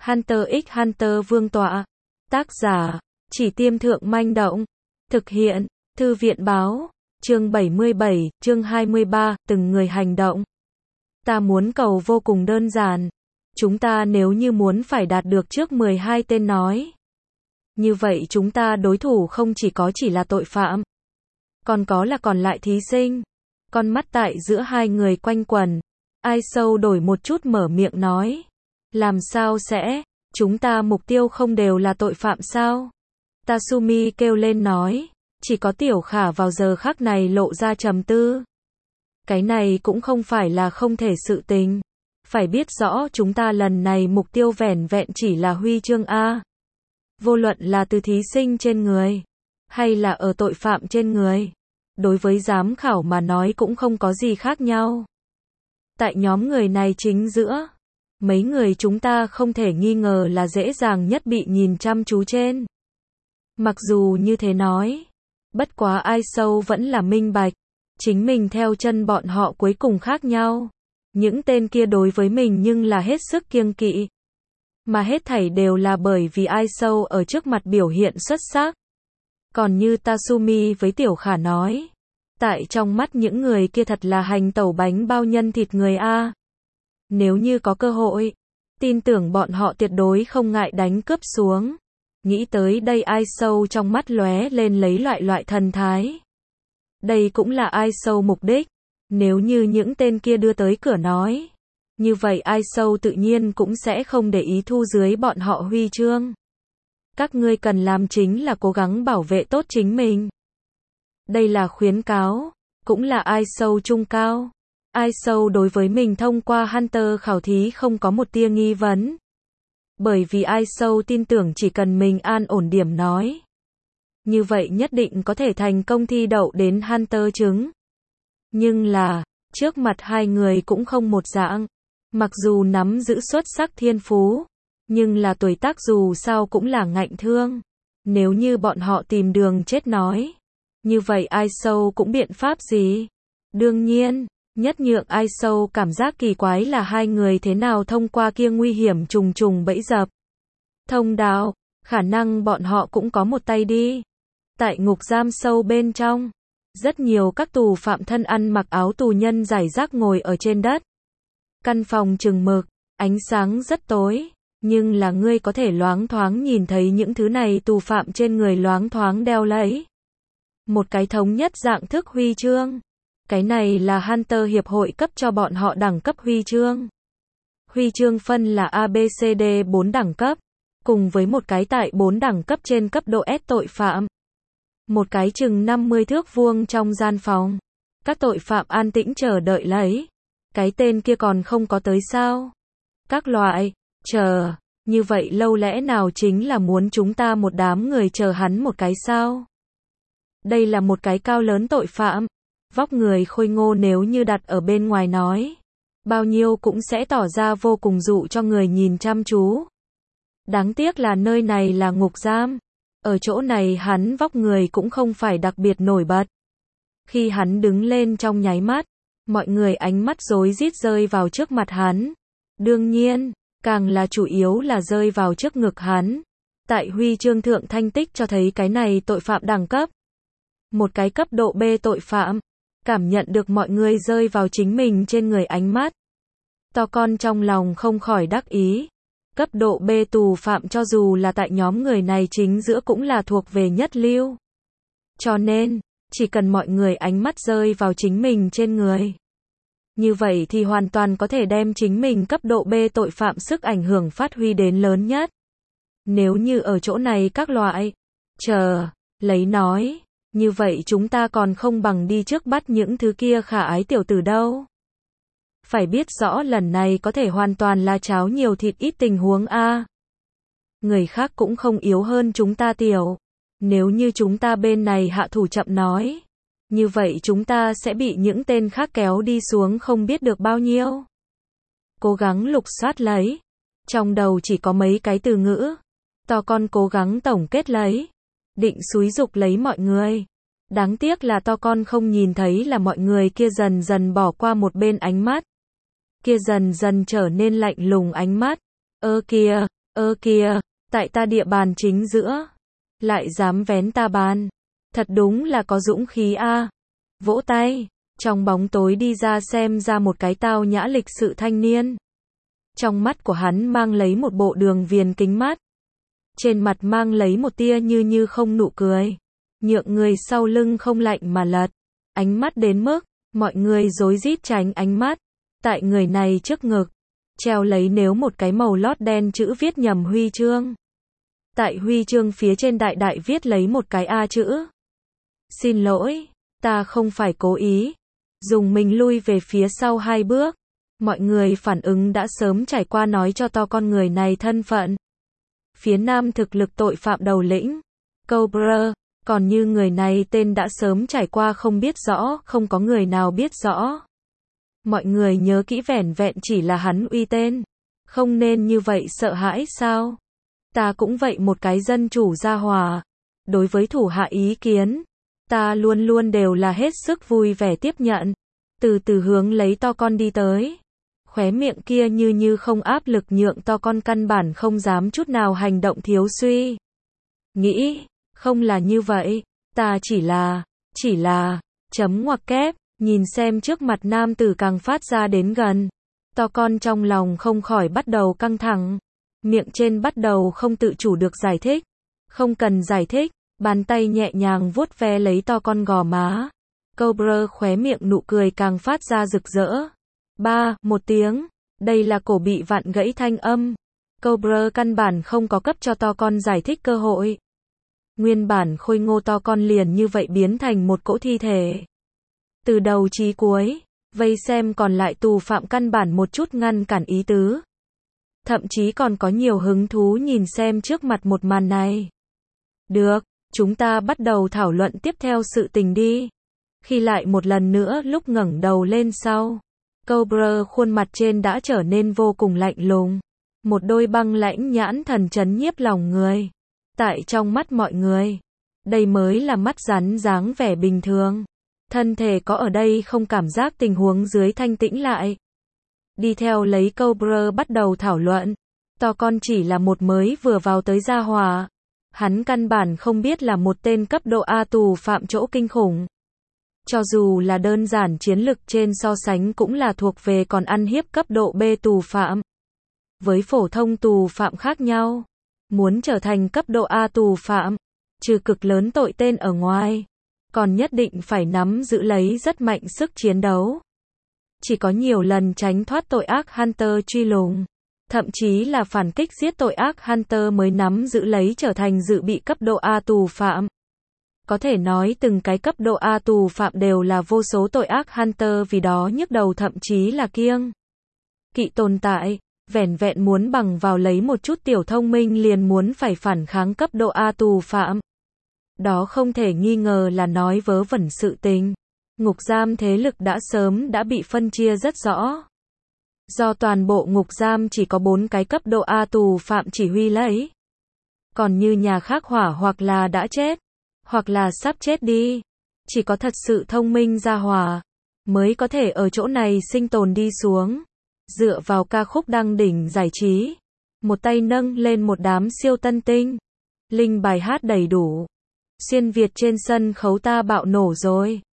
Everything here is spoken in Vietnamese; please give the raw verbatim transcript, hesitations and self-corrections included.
Hunter x Hunter vương tọa. Tác giả, Chỉ Tiêm Thượng Manh Động. Thực hiện, Thư viện Báo. Chương bảy mươi bảy, chương hai mươi ba, từng người hành động. Ta muốn cầu vô cùng đơn giản. Chúng ta nếu như muốn phải đạt được trước mười hai tên nói. Như vậy chúng ta đối thủ không chỉ có chỉ là tội phạm. Còn có là còn lại thí sinh. Con mắt tại giữa hai người quanh quẩn. Ai sâu đổi một chút mở miệng nói. Làm sao sẽ, chúng ta mục tiêu không đều là tội phạm sao? Tasumi kêu lên nói. Chỉ có Tiểu Khả vào giờ khắc này lộ ra trầm tư. Cái này cũng không phải là không thể sự tình. Phải biết rõ chúng ta lần này mục tiêu vẻn vẹn chỉ là huy chương A. Vô luận là từ thí sinh trên người, hay là ở tội phạm trên người. Đối với giám khảo mà nói cũng không có gì khác nhau. Tại nhóm người này chính giữa, mấy người chúng ta không thể nghi ngờ là dễ dàng nhất bị nhìn chăm chú trên. Mặc dù như thế nói, bất quá ai sâu vẫn là minh bạch. Chính mình theo chân bọn họ cuối cùng khác nhau. Những tên kia đối với mình nhưng là hết sức kiêng kỵ. Mà hết thảy đều là bởi vì ai sâu ở trước mặt biểu hiện xuất sắc. Còn như Tasumi với Tiểu Khả nói. Tại trong mắt những người kia thật là hành tẩu bánh bao nhân thịt người A. Nếu như có cơ hội, tin tưởng bọn họ tuyệt đối không ngại đánh cướp xuống. Nghĩ tới đây ai sâu trong mắt lóe lên lấy loại loại thần thái. Đây cũng là ai sâu mục đích. Nếu như những tên kia đưa tới cửa nói. Như vậy ai sâu tự nhiên cũng sẽ không để ý thu dưới bọn họ huy chương. Các ngươi cần làm chính là cố gắng bảo vệ tốt chính mình. Đây là khuyến cáo, cũng là ai sâu trung cao. Ai sâu đối với mình thông qua Hunter khảo thí không có một tia nghi vấn. Bởi vì ai sâu tin tưởng chỉ cần mình an ổn điểm nói. Như vậy nhất định có thể thành công thi đậu đến Hunter chứng. Nhưng là, trước mặt hai người cũng không một dạng. Mặc dù nắm giữ xuất sắc thiên phú, nhưng là tuổi tác dù sao cũng là ngạnh thương. Nếu như bọn họ tìm đường chết nói, như vậy ai sâu cũng biện pháp gì? Đương nhiên, nhất nhượng ai sâu cảm giác kỳ quái là hai người thế nào thông qua kia nguy hiểm trùng trùng bẫy dập. Thông đạo, khả năng bọn họ cũng có một tay đi. Tại ngục giam sâu bên trong, rất nhiều các tù phạm thân ăn mặc áo tù nhân rải rác ngồi ở trên đất. Căn phòng chừng mực, ánh sáng rất tối, nhưng là ngươi có thể loáng thoáng nhìn thấy những thứ này tù phạm trên người loáng thoáng đeo lấy. Một cái thống nhất dạng thức huy chương. Cái này là Hunter Hiệp hội cấp cho bọn họ đẳng cấp huy chương. Huy chương phân là A B C D bốn đẳng cấp, cùng với một cái tại bốn đẳng cấp trên cấp độ S tội phạm. Một cái chừng năm mươi thước vuông trong gian phòng. Các tội phạm an tĩnh chờ đợi lấy. Cái tên kia còn không có tới sao? Các loại, chờ, như vậy lâu lẽ nào chính là muốn chúng ta một đám người chờ hắn một cái sao? Đây là một cái cao lớn tội phạm. Vóc người khôi ngô nếu như đặt ở bên ngoài nói. Bao nhiêu cũng sẽ tỏ ra vô cùng dụ cho người nhìn chăm chú. Đáng tiếc là nơi này là ngục giam. Ở chỗ này hắn vóc người cũng không phải đặc biệt nổi bật. Khi hắn đứng lên trong nháy mắt, mọi người ánh mắt rối rít rơi vào trước mặt hắn. Đương nhiên, càng là chủ yếu là rơi vào trước ngực hắn. Tại huy chương thượng thành tích cho thấy cái này tội phạm đẳng cấp. Một cái cấp độ B tội phạm. Cảm nhận được mọi người rơi vào chính mình trên người ánh mắt. To con trong lòng không khỏi đắc ý. Cấp độ B tù phạm cho dù là tại nhóm người này chính giữa cũng là thuộc về nhất lưu. Cho nên, chỉ cần mọi người ánh mắt rơi vào chính mình trên người. Như vậy thì hoàn toàn có thể đem chính mình cấp độ B tội phạm sức ảnh hưởng phát huy đến lớn nhất. Nếu như ở chỗ này các loại, chờ, lấy nói, như vậy chúng ta còn không bằng đi trước bắt những thứ kia khả ái tiểu tử đâu. Phải biết rõ lần này có thể hoàn toàn là cháo nhiều thịt ít tình huống A. Người khác cũng không yếu hơn chúng ta tiểu. Nếu như chúng ta bên này hạ thủ chậm nói. Như vậy chúng ta sẽ bị những tên khác kéo đi xuống không biết được bao nhiêu. Cố gắng lục soát lấy. Trong đầu chỉ có mấy cái từ ngữ. To con cố gắng tổng kết lấy. Định xúi dục lấy mọi người. Đáng tiếc là to con không nhìn thấy là mọi người kia dần dần bỏ qua một bên ánh mắt. Kia dần dần trở nên lạnh lùng ánh mắt. Ơ kìa, Ơ kìa, tại ta địa bàn chính giữa, lại dám vén ta bàn. Thật đúng là có dũng khí a. Vỗ tay, trong bóng tối đi ra xem ra một cái tao nhã lịch sự thanh niên. Trong mắt của hắn mang lấy một bộ đường viền kính mắt. Trên mặt mang lấy một tia như như không nụ cười. Nhượng người sau lưng không lạnh mà lật. Ánh mắt đến mức, mọi người rối rít tránh ánh mắt. Tại người này trước ngực, treo lấy nếu một cái màu lót đen chữ viết nhầm huy chương. Tại huy chương phía trên đại đại viết lấy một cái A chữ. Xin lỗi, ta không phải cố ý. Dùng mình lui về phía sau hai bước. Mọi người phản ứng đã sớm trải qua nói cho to con người này thân phận. Phía nam thực lực tội phạm đầu lĩnh, Cobra, còn như người này tên đã sớm trải qua không biết rõ, không có người nào biết rõ. Mọi người nhớ kỹ vẻn vẹn chỉ là hắn uy tên. Không nên như vậy sợ hãi sao? Ta cũng vậy một cái dân chủ gia hòa. Đối với thủ hạ ý kiến, ta luôn luôn đều là hết sức vui vẻ tiếp nhận. Từ từ hướng lấy to con đi tới. Khóe miệng kia như như không áp lực nhượng to con căn bản không dám chút nào hành động thiếu suy. Nghĩ, không là như vậy, ta chỉ là, chỉ là, chấm ngoặc kép, nhìn xem trước mặt nam tử càng phát ra đến gần. To con trong lòng không khỏi bắt đầu căng thẳng. Miệng trên bắt đầu không tự chủ được giải thích. Không cần giải thích, bàn tay nhẹ nhàng vuốt ve lấy to con gò má. Cobra khóe miệng nụ cười càng phát ra rực rỡ. Ba, một tiếng. Đây là cổ bị vặn gãy thanh âm. Cobra căn bản không có cấp cho to con giải thích cơ hội. Nguyên bản khôi ngô to con liền như vậy biến thành một cỗ thi thể. Từ đầu chí cuối, vây xem còn lại tù phạm căn bản một chút ngăn cản ý tứ. Thậm chí còn có nhiều hứng thú nhìn xem trước mặt một màn này. Được, chúng ta bắt đầu thảo luận tiếp theo sự tình đi. Khi lại một lần nữa lúc ngẩng đầu lên sau, Cobra khuôn mặt trên đã trở nên vô cùng lạnh lùng. Một đôi băng lãnh nhãn thần chấn nhiếp lòng người. Tại trong mắt mọi người, đây mới là mắt rắn dáng vẻ bình thường. Thân thể có ở đây không cảm giác tình huống dưới thanh tĩnh lại. Đi theo lấy Cobra bắt đầu thảo luận. To con chỉ là một mới vừa vào tới gia hòa. Hắn căn bản không biết là một tên cấp độ A tù phạm chỗ kinh khủng. Cho dù là đơn giản chiến lực trên so sánh cũng là thuộc về còn ăn hiếp cấp độ B tù phạm. Với phổ thông tù phạm khác nhau. Muốn trở thành cấp độ A tù phạm, trừ cực lớn tội tên ở ngoài, còn nhất định phải nắm giữ lấy rất mạnh sức chiến đấu. Chỉ có nhiều lần tránh thoát tội ác Hunter truy lùng, thậm chí là phản kích giết tội ác Hunter mới nắm giữ lấy trở thành dự bị cấp độ A tù phạm. Có thể nói từng cái cấp độ A tù phạm đều là vô số tội ác Hunter vì đó nhức đầu thậm chí là kiêng kỵ tồn tại. Vẻn vẹn muốn bằng vào lấy một chút tiểu thông minh liền muốn phải phản kháng cấp độ A tù phạm. Đó không thể nghi ngờ là nói vớ vẩn sự tình. Ngục giam thế lực đã sớm đã bị phân chia rất rõ. Do toàn bộ ngục giam chỉ có bốn cái cấp độ A tù phạm chỉ huy lấy. Còn như nhà khác hỏa hoặc là đã chết, hoặc là sắp chết đi. Chỉ có thật sự thông minh gia hòa, mới có thể ở chỗ này sinh tồn đi xuống. Dựa vào ca khúc đăng đỉnh giải trí, một tay nâng lên một đám siêu tân tinh, linh bài hát đầy đủ, xuyên Việt trên sân khấu ta bạo nổ rồi.